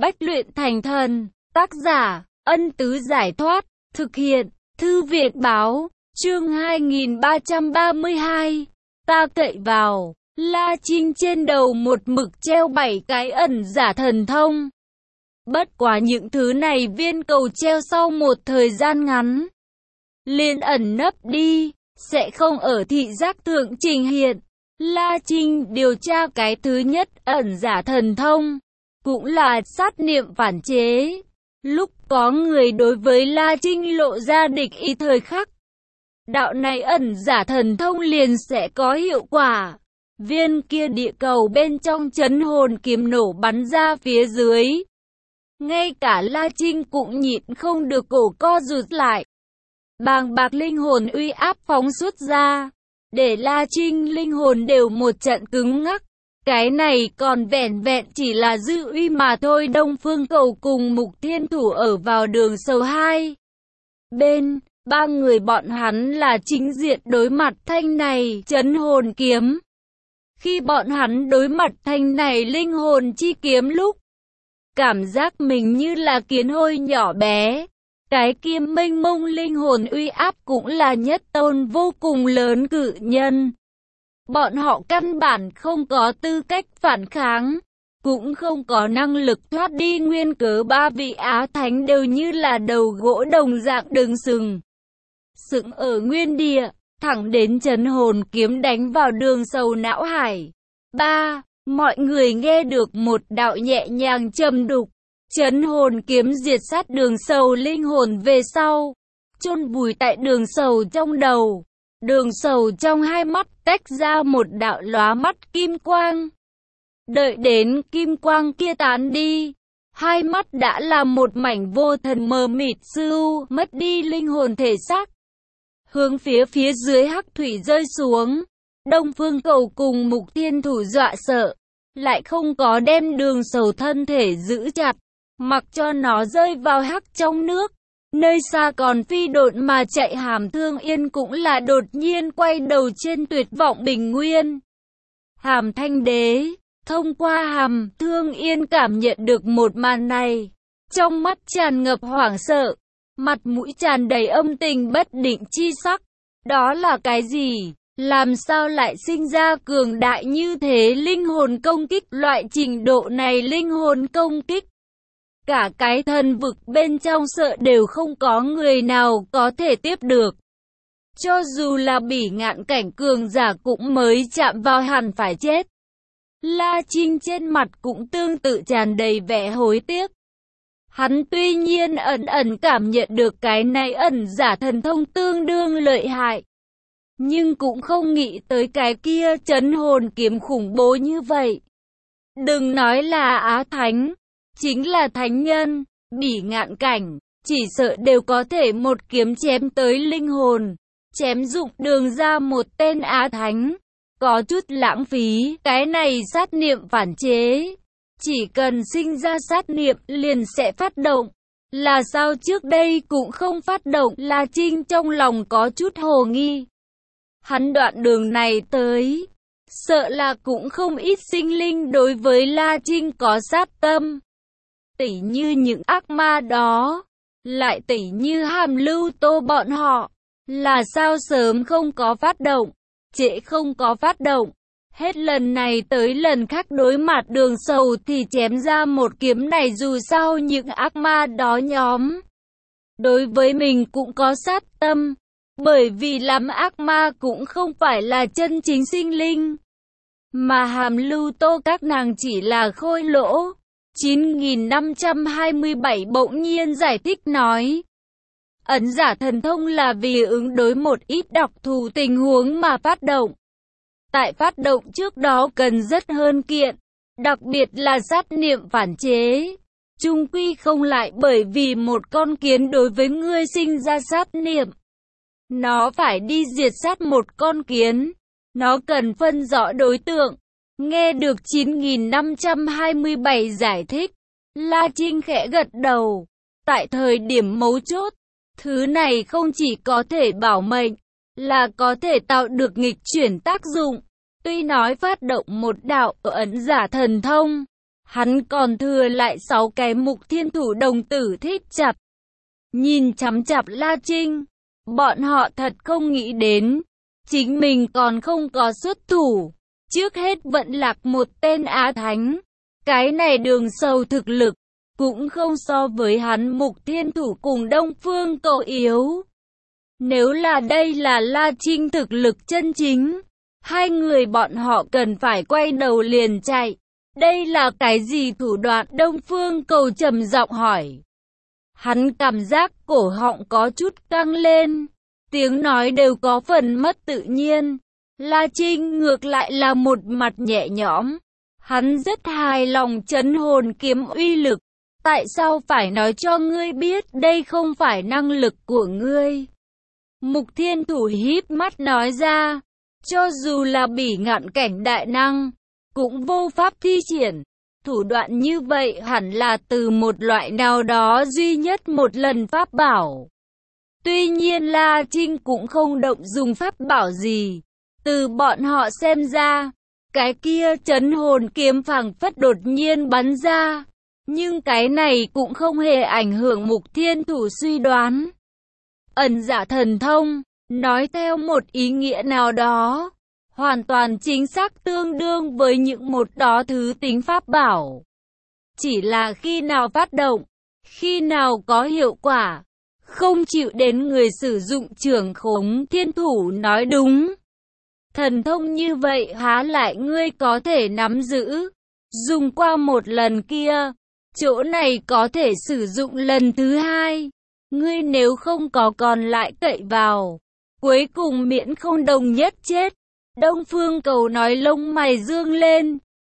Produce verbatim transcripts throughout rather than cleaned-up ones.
Bách luyện thành thần, tác giả, Ân Tứ Giải Thoát, thực hiện, Thư Viện Báo, chương hai nghìn ba trăm ba mươi hai, ta cậy vào, La Trinh trên đầu một mực treo bảy cái ẩn giả thần thông. Bất quá những thứ này viên cầu treo sau một thời gian ngắn, liền ẩn nấp đi, sẽ không ở thị giác thượng trình hiện. La Trinh điều tra cái thứ nhất ẩn giả thần thông, cũng là sát niệm phản chế. Lúc có người đối với La Trinh lộ ra địch ý thời khắc, đạo này ẩn giả thần thông liền sẽ có hiệu quả. Viên kia địa cầu bên trong chấn hồn kiếm nổ bắn ra phía dưới. Ngay cả La Trinh cũng nhịn không được cổ co rụt lại. Bàng bạc linh hồn uy áp phóng xuất ra, để La Trinh linh hồn đều một trận cứng ngắc. Cái này còn vẹn vẹn chỉ là dư uy mà thôi. Đông Phương Cầu cùng Mục Thiên Thủ ở vào đường sầu hai bên, ba người bọn hắn là chính diện đối mặt thanh này chấn hồn kiếm. Khi bọn hắn đối mặt thanh này linh hồn chi kiếm lúc, cảm giác mình như là kiến hôi nhỏ bé. Cái kia mênh mông linh hồn uy áp cũng là nhất tôn vô cùng lớn cự nhân. Bọn họ căn bản không có tư cách phản kháng, cũng không có năng lực thoát đi, nguyên cớ ba vị Á Thánh đều như là đầu gỗ đồng dạng đứng sừng. Sững ở nguyên địa, thẳng đến chấn hồn kiếm đánh vào đường sầu não hải. Ba, mọi người nghe được một đạo nhẹ nhàng trầm đục. Chấn hồn kiếm diệt sát đường sầu linh hồn về sau, chôn vùi tại đường sầu trong đầu. Đường sầu trong hai mắt tách ra một đạo lóa mắt kim quang. Đợi đến kim quang kia tán đi, hai mắt đã là một mảnh vô thần mờ mịt sưu, mất đi linh hồn thể xác. Hướng phía phía dưới hắc thủy rơi xuống, Đông Phương Cầu cùng Mục Thiên Thủ dọa sợ, lại không có đem đường sầu thân thể giữ chặt, mặc cho nó rơi vào hắc trong nước. Nơi xa còn phi độn mà chạy Hàm Thương Yên cũng là đột nhiên quay đầu trên tuyệt vọng bình nguyên. Hàm Thanh Đế, thông qua Hàm Thương Yên cảm nhận được một màn này, trong mắt tràn ngập hoảng sợ, mặt mũi tràn đầy âm tình bất định chi sắc. Đó là cái gì? Làm sao lại sinh ra cường đại như thế linh hồn công kích? Loại trình độ này linh hồn công kích, cả cái thần vực bên trong sợ đều không có người nào có thể tiếp được. Cho dù là bỉ ngạn cảnh cường giả cũng mới chạm vào hẳn phải chết. La Trinh trên mặt cũng tương tự tràn đầy vẻ hối tiếc. Hắn tuy nhiên ẩn ẩn cảm nhận được cái này ẩn giả thần thông tương đương lợi hại, nhưng cũng không nghĩ tới cái kia chấn hồn kiếm khủng bố như vậy. Đừng nói là Á Thánh, chính là thánh nhân, bỉ ngạn cảnh, chỉ sợ đều có thể một kiếm chém tới linh hồn. Chém dụng đường ra một tên Á Thánh, có chút lãng phí. Cái này sát niệm phản chế, chỉ cần sinh ra sát niệm liền sẽ phát động. Là sao trước đây cũng không phát động? La Trinh trong lòng có chút hồ nghi. Hắn đoạn đường này tới, sợ là cũng không ít sinh linh đối với La Trinh có sát tâm. Tỉ như những ác ma đó, lại tỉ như Hàm Lưu Tô bọn họ, là sao sớm không có phát động, trễ không có phát động. Hết lần này tới lần khác đối mặt đường sầu thì chém ra một kiếm này. Dù sao những ác ma đó nhóm đối với mình cũng có sát tâm, bởi vì làm ác ma cũng không phải là chân chính sinh linh, mà Hàm Lưu Tô các nàng chỉ là khôi lỗ. chín nghìn năm trăm hai mươi bảy bỗng nhiên giải thích nói, ẩn giả thần thông là vì ứng đối một ít đặc thù tình huống mà phát động. Tại phát động trước đó cần rất hơn kiện, đặc biệt là sát niệm phản chế. Chung quy không lại bởi vì một con kiến đối với ngươi sinh ra sát niệm, nó phải đi diệt sát một con kiến. Nó cần phân rõ đối tượng. Nghe được chín nghìn năm trăm hai mươi bảy giải thích, La Trinh khẽ gật đầu. Tại thời điểm mấu chốt, thứ này không chỉ có thể bảo mệnh, là có thể tạo được nghịch chuyển tác dụng. Tuy nói phát động một đạo ẩn giả thần thông, Hắn còn thừa lại sáu cái Mục Thiên Thủ đồng tử thích chặt. Nhìn chằm chằm La Trinh, bọn họ thật không nghĩ đến, chính mình còn không có xuất thủ. Trước hết vẫn lạc một tên Á Thánh. Cái này đường sâu thực lực, cũng không so với hắn Mục Thiên Thủ cùng Đông Phương Cầu yếu. Nếu là đây là La Trinh thực lực chân chính, hai người bọn họ cần phải quay đầu liền chạy. Đây là cái gì thủ đoạn? Đông Phương Cầu trầm giọng hỏi. Hắn cảm giác cổ họng có chút căng lên, tiếng nói đều có phần mất tự nhiên. La Trinh ngược lại là một mặt nhẹ nhõm. Hắn rất hài lòng trấn hồn kiếm uy lực. Tại sao phải nói cho ngươi biết đây không phải năng lực của ngươi? Mục Thiên Thủ híp mắt nói ra. Cho dù là bỉ ngạn cảnh đại năng, cũng vô pháp thi triển. Thủ đoạn như vậy hẳn là từ một loại nào đó duy nhất một lần pháp bảo. Tuy nhiên La Trinh cũng không động dùng pháp bảo gì. Từ bọn họ xem ra, cái kia trấn hồn kiếm phảng phất đột nhiên bắn ra. Nhưng cái này cũng không hề ảnh hưởng Mục Thiên Thủ suy đoán. Ẩn dạ thần thông, nói theo một ý nghĩa nào đó, hoàn toàn chính xác tương đương với những một đó thứ tính pháp bảo. Chỉ là khi nào phát động, khi nào có hiệu quả, không chịu đến người sử dụng trưởng khống. Thiên Thủ nói đúng. Thần thông như vậy há lại ngươi có thể nắm giữ. Dùng qua một lần kia, chỗ này có thể sử dụng lần thứ hai. Ngươi nếu không có còn lại cậy vào, cuối cùng miễn không đồng nhất chết. Đông Phương Cầu nói lông mày dương lên.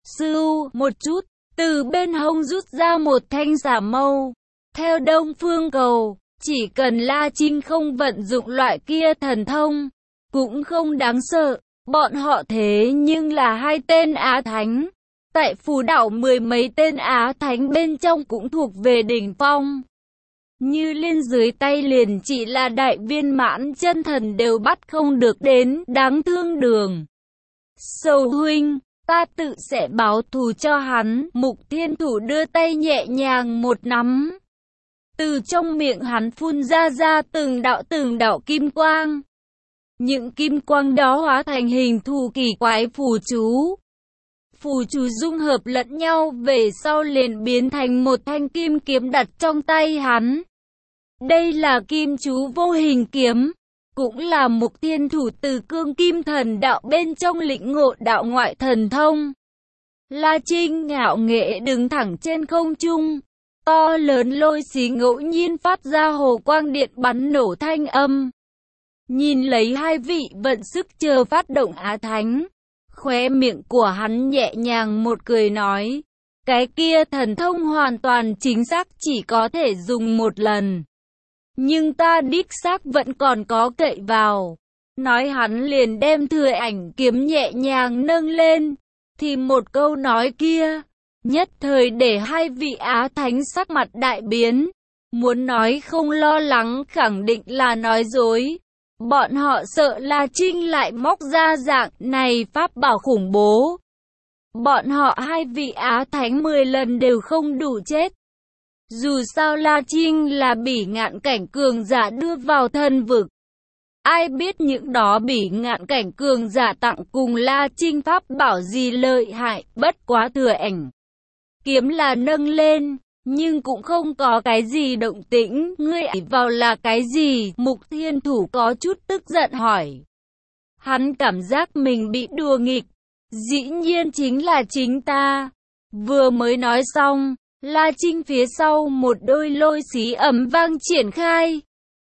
Sưu một chút, từ bên hông rút ra một thanh xả mâu. Theo Đông Phương Cầu, chỉ cần La Trinh không vận dụng loại kia thần thông, cũng không đáng sợ. Bọn họ thế nhưng là hai tên Á Thánh. Tại Phù Đảo mười mấy tên Á Thánh bên trong cũng thuộc về đỉnh phong. Như Liên dưới tay liền chỉ là đại viên mãn chân thần đều bắt không được đến, đáng thương Đường Sầu huynh, ta tự sẽ báo thù cho hắn. Mục Thiên Thủ đưa tay nhẹ nhàng một nắm. Từ trong miệng hắn phun ra ra từng đạo từng đạo kim quang. Những kim quang đó hóa thành hình thù kỳ quái phù chú. Phù chú dung hợp lẫn nhau về sau liền biến thành một thanh kim kiếm đặt trong tay hắn. Đây là kim chú vô hình kiếm, cũng là Mục Thiên Thủ từ cương kim thần đạo bên trong lĩnh ngộ đạo ngoại thần thông. La Trinh ngạo nghễ đứng thẳng trên không trung, to lớn lôi xí ngẫu nhiên phát ra hồ quang điện bắn nổ thanh âm. Nhìn lấy hai vị vận sức chờ phát động Á Thánh, khóe miệng của hắn nhẹ nhàng một cười nói, cái kia thần thông hoàn toàn chính xác chỉ có thể dùng một lần. Nhưng ta đích xác vẫn còn có cậy vào. Nói hắn liền đem Thừa Ảnh kiếm nhẹ nhàng nâng lên. Thì một câu nói kia, nhất thời để hai vị Á Thánh sắc mặt đại biến. Muốn nói không lo lắng khẳng định là nói dối. Bọn họ sợ La Trinh lại móc ra dạng này pháp bảo khủng bố. Bọn họ hai vị Á Thánh mười lần đều không đủ chết. Dù sao La Trinh là bỉ ngạn cảnh cường giả đưa vào thân vực. Ai biết những đó bỉ ngạn cảnh cường giả tặng cùng La Trinh pháp bảo gì lợi hại, bất quá Thừa Ảnh kiếm là nâng lên, nhưng cũng không có cái gì động tĩnh. Ngươi ỷ vào là cái gì? Mục Thiên Thủ có chút tức giận hỏi. Hắn cảm giác mình bị đùa nghịch. Dĩ nhiên chính là chính ta. Vừa mới nói xong, La Trinh phía sau một đôi lôi xí ầm vang triển khai.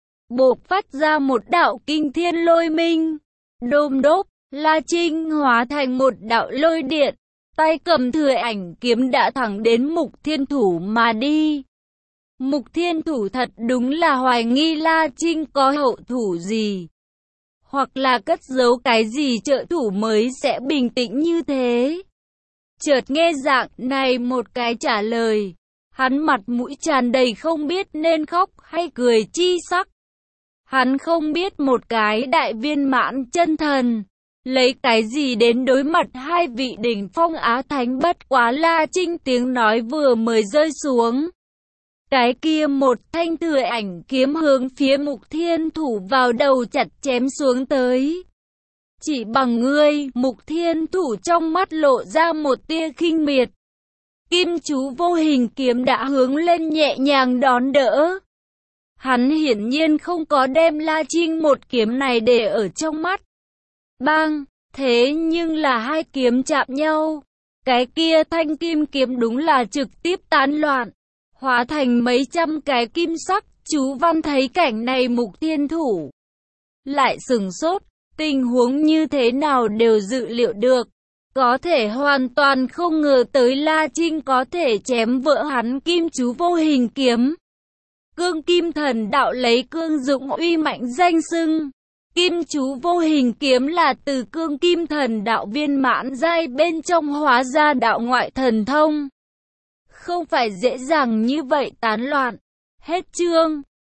Bộc phát ra một đạo kinh thiên lôi minh. Đôm đốp, La Trinh hóa thành một đạo lôi điện. Tay cầm Thừa Ảnh kiếm đã thẳng đến Mục Thiên Thủ mà đi. Mục Thiên Thủ thật đúng là hoài nghi La Trinh có hậu thủ gì. Hoặc là cất giấu cái gì trợ thủ mới sẽ bình tĩnh như thế. Chợt nghe dạng này một cái trả lời. Hắn mặt mũi tràn đầy không biết nên khóc hay cười chi sắc. Hắn không biết một cái đại viên mãn chân thần Lấy cái gì đến đối mặt hai vị đỉnh phong Á Thánh? Bất quá La Trinh tiếng nói vừa mới rơi xuống, cái kia một thanh thừa ảnh kiếm hướng phía Mục Thiên Thủ vào đầu chặt chém xuống tới. Chỉ bằng ngươi, Mục Thiên Thủ trong mắt lộ ra một tia khinh miệt. Kim chú vô hình kiếm đã hướng lên nhẹ nhàng đón đỡ. Hắn hiển nhiên không có đem La Trinh một kiếm này để ở trong mắt. Bang, thế nhưng là hai kiếm chạm nhau. Cái kia thanh kim kiếm đúng là trực tiếp tán loạn, hóa thành mấy trăm cái kim sắc. Chú Văn thấy cảnh này Mục Thiên Thủ lại sửng sốt, tình huống như thế nào đều dự liệu được. Có thể hoàn toàn không ngờ tới La Trinh có thể chém vỡ hắn kim chú vô hình kiếm. Cương Kim Thần Đạo lấy cương dụng uy mạnh danh xưng. Kim chú vô hình kiếm là từ Cương Kim Thần Đạo viên mãn giai bên trong hóa ra đạo ngoại thần thông. Không phải dễ dàng như vậy tán loạn. Hết chương.